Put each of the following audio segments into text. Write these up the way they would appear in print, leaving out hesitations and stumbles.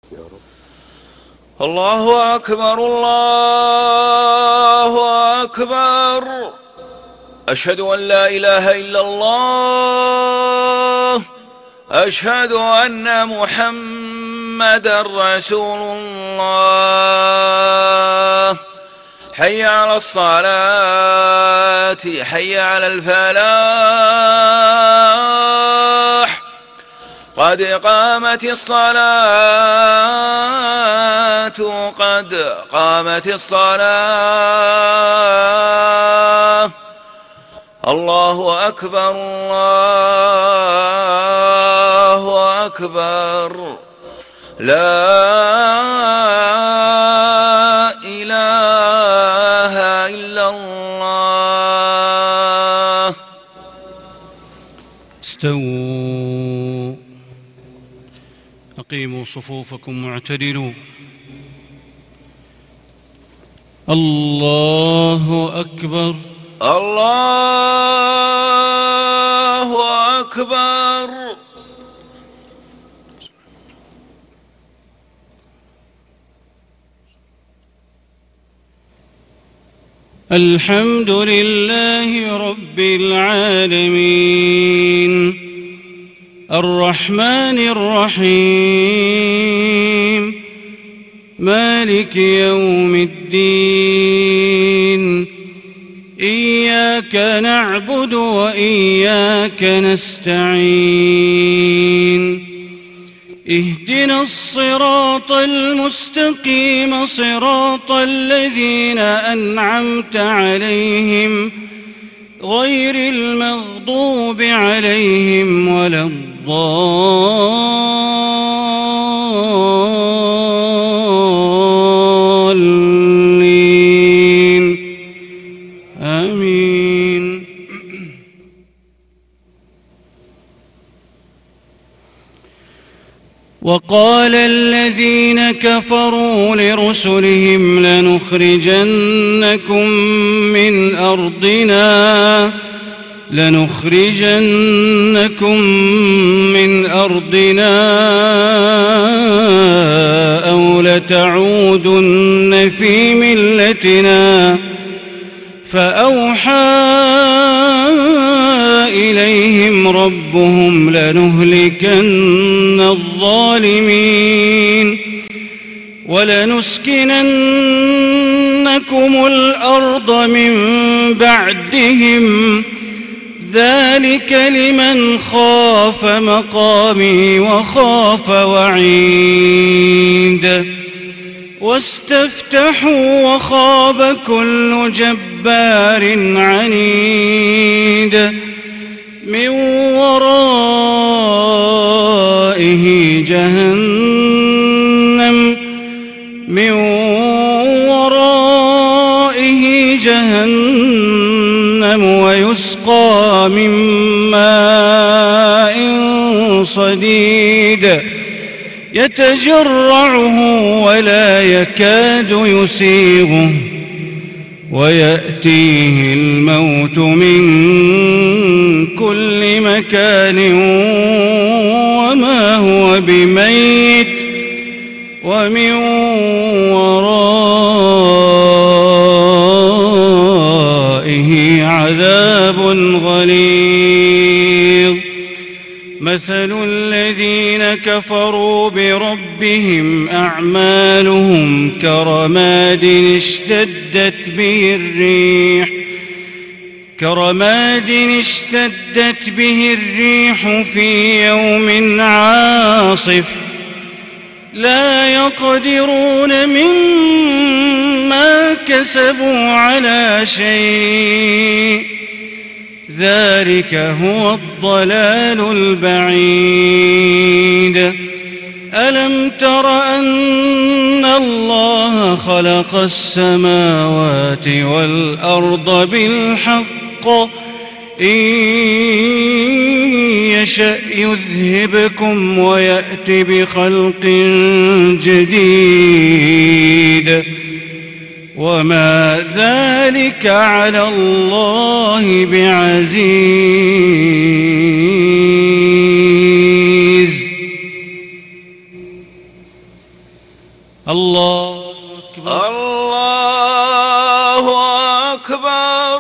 الله أكبر الله أكبر. أشهد أن لا إله إلا الله. أشهد أن محمدًا رسول الله. حي على الصلاة، حي على الفلاح، قد قامت الصلاة، قد قامت الصلاة. الله أكبر الله أكبر. لا إله إلا الله. استووا، أقيموا صفوفكم واعتدلوا. الله أكبر الله أكبر. الحمد لله رب العالمين، الرحمن الرحيم، مالك يوم الدين. إياك نعبد وإياك نستعين. اهدنا الصراط المستقيم، صراط الذين أنعمت عليهم غير المغضوب عليهم ولا الضالين. آمين. وقال الذين كفروا لرسلهم لنخرجنكم من أرضنا أو لتعودن في ملتنا. فأوحى إليهم ربهم لنهلكن الظالمين ولنسكننكم الأرض من بعدهم، ذلك لمن خاف مقامي وخاف وعيد. واستفتحوا وخاب كل جبار عنيد. من ورائه جهنم ويسقى من ماء صديد يتجرعه ولا يكاد يسيغه، ويأتيه الموت من كل مكان وما هو بميت، ومن ورائه عذاب غليظ. مثل الذين كفروا بربهم أعمالهم كرماد اشتدت به الريح في يوم عاصف، لا يقدرون مما كسبوا على شيء، ذلك هو الضلال البعيد. ألم تر أن الله خلق السماوات والأرض بالحق، إن يشأ يذهبكم ويأت بخلق جديد، وما ذلك على الله بعزيز. الله أكبر. الله أكبر.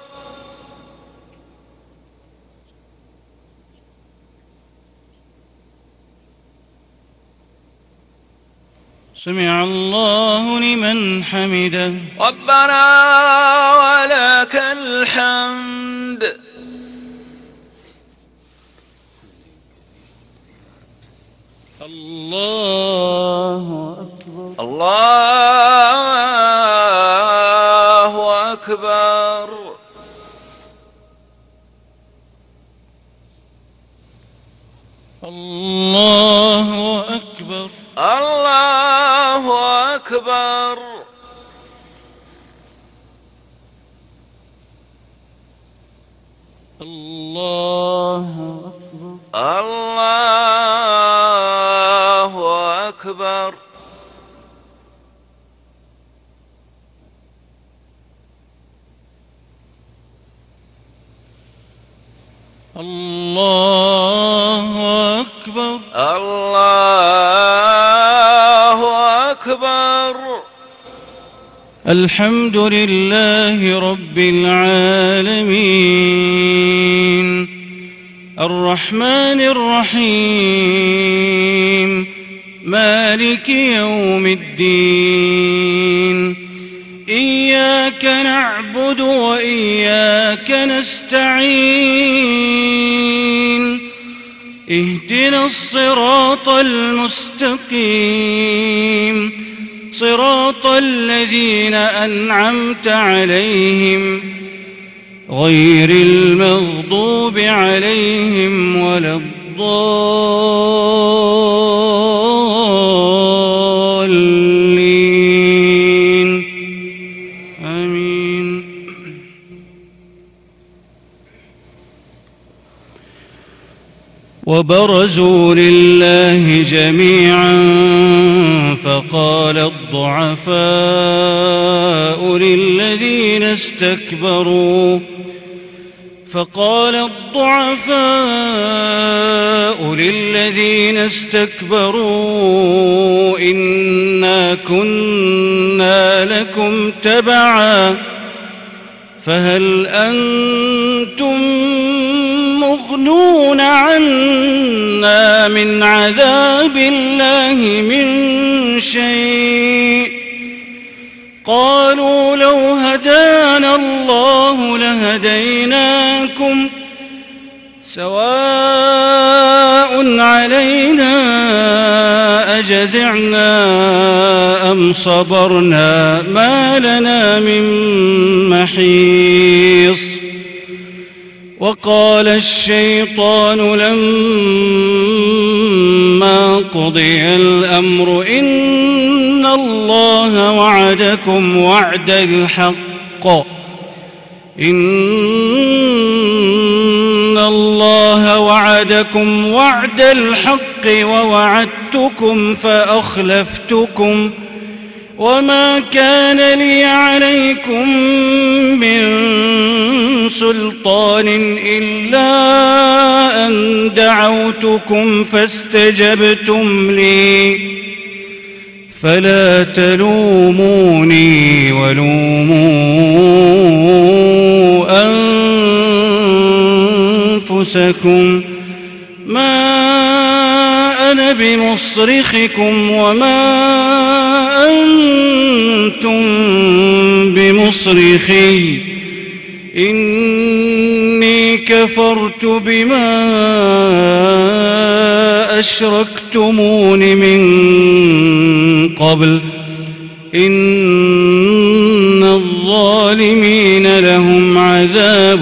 سمع الله لمن حمده. ربنا ولك الحمد. الله أكبر. الله أكبر. الله أكبر. الله أكبر. الله أكبر. الله أكبر. الله أكبر. الله أكبر. الحمد لله رب العالمين الرحمن الرحيم مالك يوم الدين إياك نعبد وإياك نستعين اهدنا الصراط المستقيم صراط الذين أنعمت عليهم غير المغضوب عليهم ولا الضالين آمين. وبرزوا لله جميعا فقال الضعفاء للذين استكبروا إنا كنا لكم تبعا فهل أنتم مغنون عنا من عذاب الله من شيء قالوا لو هدانا الله لهديناكم سواء علينا أجزعنا أم صبرنا ما لنا من محيص. وقال الشيطان لما قضي الأمر إن الله وعدكم وعد الحق ووعدتكم فأخلفتكم وما كان لي عليكم من سلطان إلا أن دعوتكم فاستجبتم لي فلا تلوموني ولوموا أنفسكم ما أنا بمصرخكم وما أنتم بمصرخي إني كفرت بما أشركتمون من قبل إن الظالمين لهم عذاب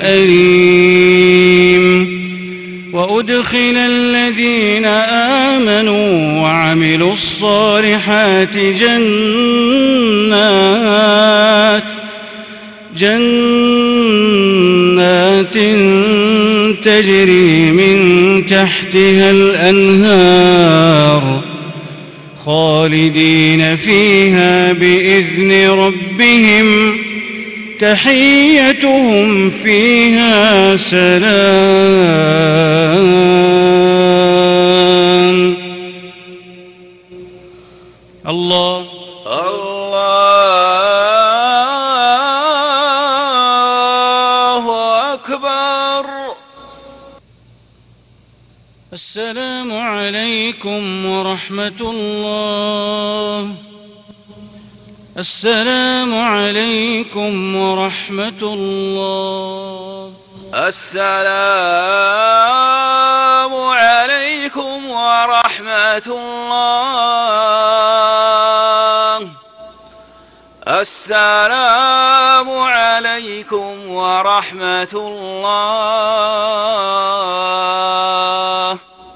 أليم. وأدخل الذين آمنوا وعملوا الصالحات جنات تجري من تحتها الأنهار خالدين فيها بإذن ربهم تحيتهم فيها سلام. الله الله أكبر. السلام عليكم ورحمة الله. السلام عليكم ورحمة الله. السلام عليكم ورحمة الله. السلام عليكم ورحمة الله.